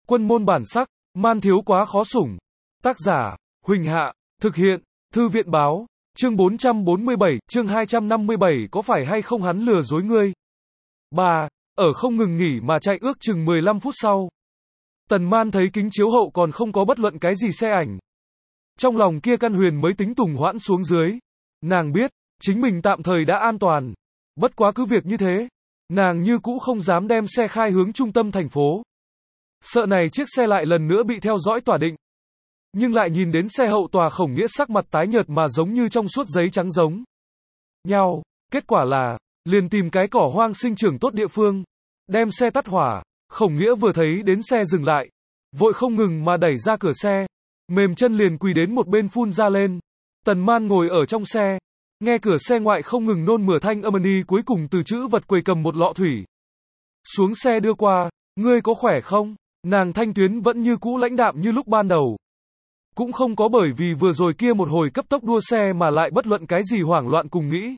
Quân môn bản sắc, man thiếu quá khó sủng. Tác giả, Huỳnh Hạ, thực hiện, Thư viện báo, chương 447, chương 257 có phải hay không hắn lừa dối ngươi? 3. Ở không ngừng nghỉ mà chạy ước chừng 15 phút sau. Tần Man thấy kính chiếu hậu còn không có bất luận cái gì xe ảnh. Trong lòng kia căn huyền mới tính tùng hoãn xuống dưới. Nàng biết, chính mình tạm thời đã an toàn. Bất quá cứ việc như thế, nàng như cũ không dám đem xe khai hướng trung tâm thành phố. Sợ này chiếc xe lại lần nữa bị theo dõi tỏa định. Nhưng lại nhìn đến xe hậu tòa Khổng Nghĩa sắc mặt tái nhợt mà giống như trong suốt giấy trắng giống nhau. Kết quả là, liền tìm cái cỏ hoang sinh trưởng tốt địa phương, đem xe tắt hỏa. Khổng Nghĩa vừa thấy đến xe dừng lại, vội không ngừng mà đẩy ra cửa xe, mềm chân liền quỳ đến một bên phun ra lên. Tần Man ngồi ở trong xe, nghe cửa xe ngoại không ngừng nôn mửa thanh âm ni cuối cùng từ chữ vật quầy cầm một lọ thủy. Xuống xe đưa qua, ngươi có khỏe không? Nàng thanh tuyến vẫn như cũ lãnh đạm như lúc ban đầu. Cũng không có bởi vì vừa rồi kia một hồi cấp tốc đua xe mà lại bất luận cái gì hoảng loạn cùng nghĩ.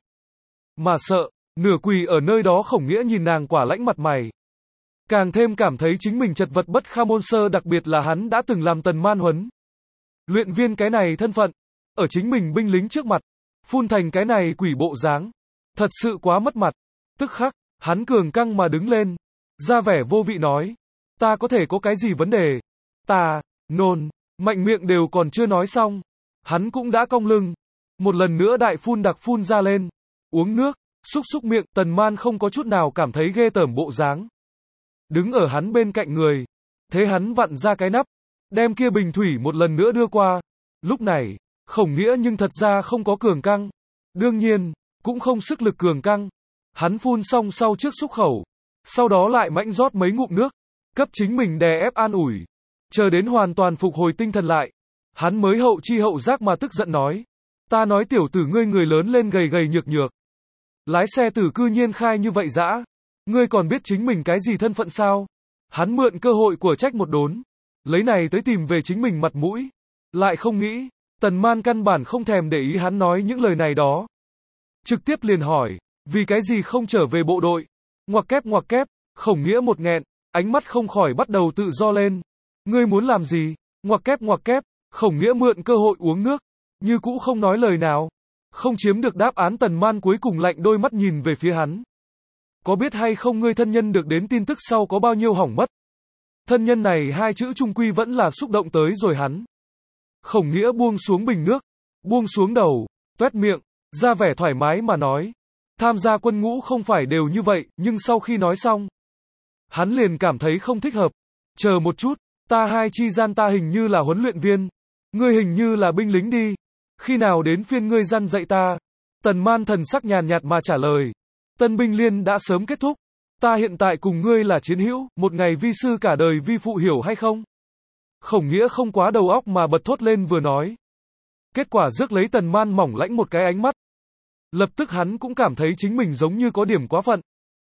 Mà sợ, nửa quỳ ở nơi đó Khổng Nghĩa nhìn nàng quả lãnh mặt mày. Càng thêm cảm thấy chính mình chật vật bất kham môn sơ, đặc biệt là hắn đã từng làm Tần Man huấn luyện viên cái này thân phận, ở chính mình binh lính trước mặt, phun thành cái này quỷ bộ dáng. Thật sự quá mất mặt. Tức khắc, hắn cường căng mà đứng lên, ra vẻ vô vị nói, ta có thể có cái gì vấn đề? Ta, nôn, mạnh miệng đều còn chưa nói xong. Hắn cũng đã cong lưng, một lần nữa đại phun đặc phun ra lên, uống nước, xúc xúc miệng. Tần Man không có chút nào cảm thấy ghê tởm bộ dáng. Đứng ở hắn bên cạnh người, thế hắn vặn ra cái nắp, đem kia bình thủy một lần nữa đưa qua. Lúc này, Khổng Nghĩa nhưng thật ra không có cường căng. Đương nhiên, cũng không sức lực cường căng. Hắn phun xong sau trước xúc khẩu, sau đó lại mãnh rót mấy ngụm nước, cấp chính mình đè ép an ủi. Chờ đến hoàn toàn phục hồi tinh thần lại, hắn mới hậu chi hậu giác mà tức giận nói, ta nói tiểu tử ngươi người lớn lên gầy gầy nhược nhược, lái xe tử cư nhiên khai như vậy dã, ngươi còn biết chính mình cái gì thân phận sao? Hắn mượn cơ hội của trách một đốn, lấy này tới tìm về chính mình mặt mũi. Lại không nghĩ, Tần Man căn bản không thèm để ý hắn nói những lời này đó. Trực tiếp liền hỏi, vì cái gì không trở về bộ đội? Ngoặc kép, Khổng Nghĩa một nghẹn, ánh mắt không khỏi bắt đầu tự do lên. Ngươi muốn làm gì? Ngoặc kép, Khổng Nghĩa mượn cơ hội uống nước, như cũ không nói lời nào. Không chiếm được đáp án, Tần Man cuối cùng lạnh đôi mắt nhìn về phía hắn. Có biết hay không ngươi thân nhân được đến tin tức sau có bao nhiêu hỏng mất? Thân nhân này hai chữ trung quy vẫn là xúc động tới rồi hắn. Khổng Nghĩa buông xuống bình nước, buông xuống đầu, toét miệng, ra vẻ thoải mái mà nói. Tham gia quân ngũ không phải đều như vậy, nhưng sau khi nói xong, hắn liền cảm thấy không thích hợp. Chờ một chút, ta hai chi gian ta hình như là huấn luyện viên, ngươi hình như là binh lính đi. Khi nào đến phiên ngươi gian dạy ta? Tần Man thần sắc nhàn nhạt mà trả lời. Tân binh liên đã sớm kết thúc. Ta hiện tại cùng ngươi là chiến hữu, một ngày vi sư cả đời vi phụ, hiểu hay không? Khổng Nghĩa không quá đầu óc mà bật thốt lên vừa nói. Kết quả rước lấy Tần Man mỏng lãnh một cái ánh mắt. Lập tức hắn cũng cảm thấy chính mình giống như có điểm quá phận.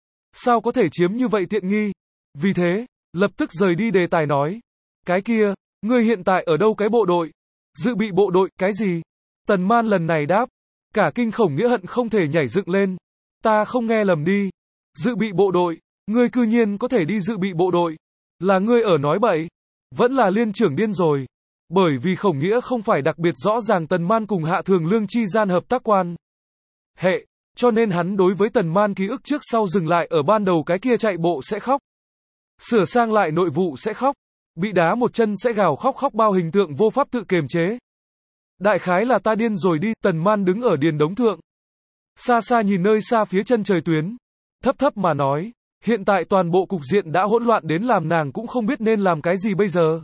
Sao có thể chiếm như vậy tiện nghi? Vì thế, lập tức rời đi đề tài nói. Cái kia, ngươi hiện tại ở đâu cái bộ đội? Dự bị bộ đội, cái gì? Tần Man lần này đáp. Cả kinh Khổng Nghĩa hận không thể nhảy dựng lên. Ta không nghe lầm đi. Dự bị bộ đội, ngươi cư nhiên có thể đi dự bị bộ đội. Là ngươi ở nói bậy? Vẫn là liên trưởng điên rồi. Bởi vì Khổng Nghĩa không phải đặc biệt rõ ràng Tần Man cùng Hạ Thường Lương chi gian hợp tác quan hệ, cho nên hắn đối với Tần Man ký ức trước sau dừng lại ở ban đầu cái kia chạy bộ sẽ khóc, sửa sang lại nội vụ sẽ khóc, bị đá một chân sẽ gào khóc bao hình tượng vô pháp tự kiềm chế. Đại khái là ta điên rồi đi. Tần Man đứng ở điền đống thượng, xa xa nhìn nơi xa phía chân trời tuyến, thấp mà nói, hiện tại toàn bộ cục diện đã hỗn loạn đến làm nàng cũng không biết nên làm cái gì bây giờ.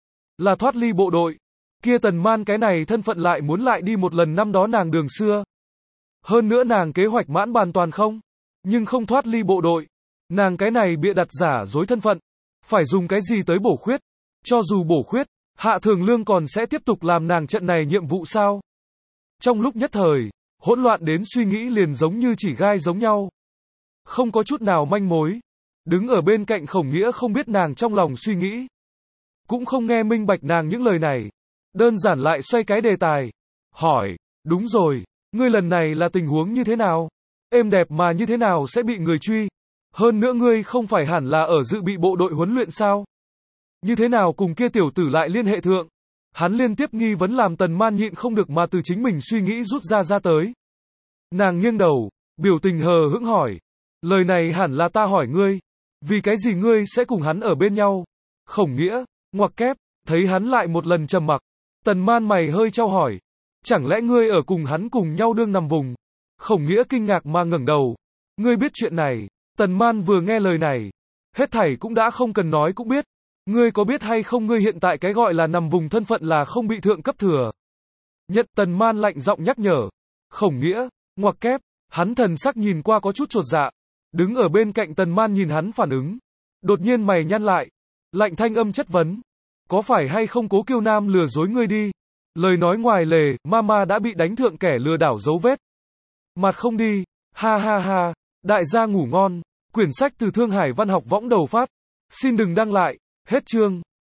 Là thoát ly bộ đội, kia Tần Man cái này thân phận lại muốn lại đi một lần năm đó nàng đường xưa. Hơn nữa nàng kế hoạch mãn bàn toàn không, nhưng không thoát ly bộ đội. Nàng cái này bịa đặt giả dối thân phận, phải dùng cái gì tới bổ khuyết? Cho dù bổ khuyết, Hạ Thường Lương còn sẽ tiếp tục làm nàng trận này nhiệm vụ sao? Trong lúc nhất thời, hỗn loạn đến suy nghĩ liền giống như chỉ gai giống nhau. Không có chút nào manh mối. Đứng ở bên cạnh Khổng Nghĩa không biết nàng trong lòng suy nghĩ. Cũng không nghe minh bạch nàng những lời này. Đơn giản lại xoay cái đề tài. Hỏi, đúng rồi, ngươi lần này là tình huống như thế nào? Êm đẹp mà như thế nào sẽ bị người truy? Hơn nữa ngươi không phải hẳn là ở dự bị bộ đội huấn luyện sao? Như thế nào cùng kia tiểu tử lại liên hệ thượng? Hắn liên tiếp nghi vấn làm Tần Man nhịn không được mà từ chính mình suy nghĩ rút ra tới. Nàng nghiêng đầu, biểu tình hờ hững hỏi. Lời này hẳn là ta hỏi ngươi. Vì cái gì ngươi sẽ cùng hắn ở bên nhau? Khổng Nghĩa, ngoặc kép, thấy hắn lại một lần trầm mặc. Tần Man mày hơi trao hỏi. Chẳng lẽ ngươi ở cùng hắn cùng nhau đương nằm vùng? Khổng Nghĩa kinh ngạc mà ngẩng đầu. Ngươi biết chuyện này. Tần Man vừa nghe lời này. Hết thảy cũng đã không cần nói cũng biết. Ngươi có biết hay không ngươi hiện tại cái gọi là nằm vùng thân phận là không bị thượng cấp thừa. Nhận Tần Man lạnh giọng nhắc nhở. Khổng Nghĩa, ngoặc kép, hắn thần sắc nhìn qua có chút chột dạ. Đứng ở bên cạnh Tần Man nhìn hắn phản ứng. Đột nhiên mày nhăn lại. Lạnh thanh âm chất vấn. Có phải hay không Cố Kiêu Nam lừa dối ngươi đi? Lời nói ngoài lề, Mama đã bị đánh thượng kẻ lừa đảo dấu vết. Mặt không đi. Ha ha ha. Đại gia ngủ ngon. Quyển sách từ Thương Hải Văn học võng đầu phát. Xin đừng đăng lại. Hết chương.